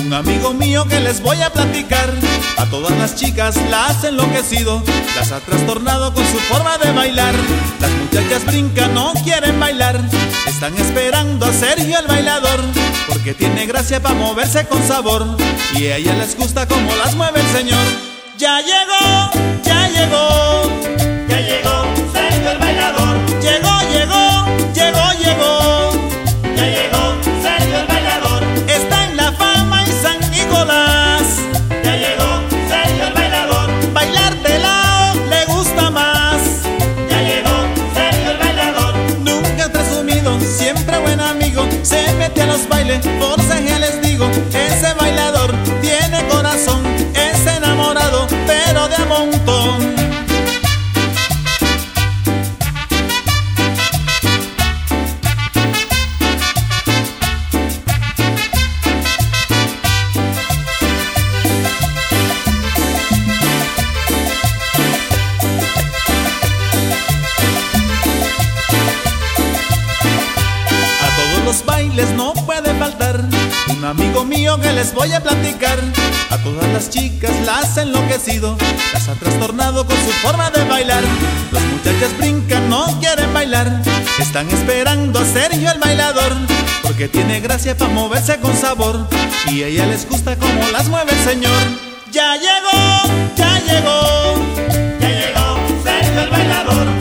Un amigo mío que les voy a platicar, a todas las chicas las ha enloquecido, las ha trastornado con su forma de bailar. Las muchachas brincan, no quieren bailar, están esperando a Sergio el bailador, porque tiene gracia para moverse con sabor, y a ellas les gusta como las mueve el señor. Ya llegó, ya llegó, ya llegó Sergio el bailador. Llegó, llegó, llegó, llegó, ya llegó Sergio el bailador. Está en La Fama y San Nicolás. Ya llegó Sergio el bailador. Bailar de lado le gusta más. Ya llegó Sergio el bailador. Nunca es presumido, siempre buen amigo, se mete a los bailes, por ya les digo, ese bailador tiene corazón, es enamorado, pero de a montón. Los bailes no puede faltar un amigo mío que les voy a platicar. A todas las chicas las ha enloquecido, las ha trastornado con su forma de bailar. Las muchachas brincan, no quieren bailar, están esperando a Sergio el bailador, porque tiene gracia para moverse con sabor, y a ella les gusta como las mueve el señor. Ya llegó, ya llegó, ya llegó Sergio el bailador.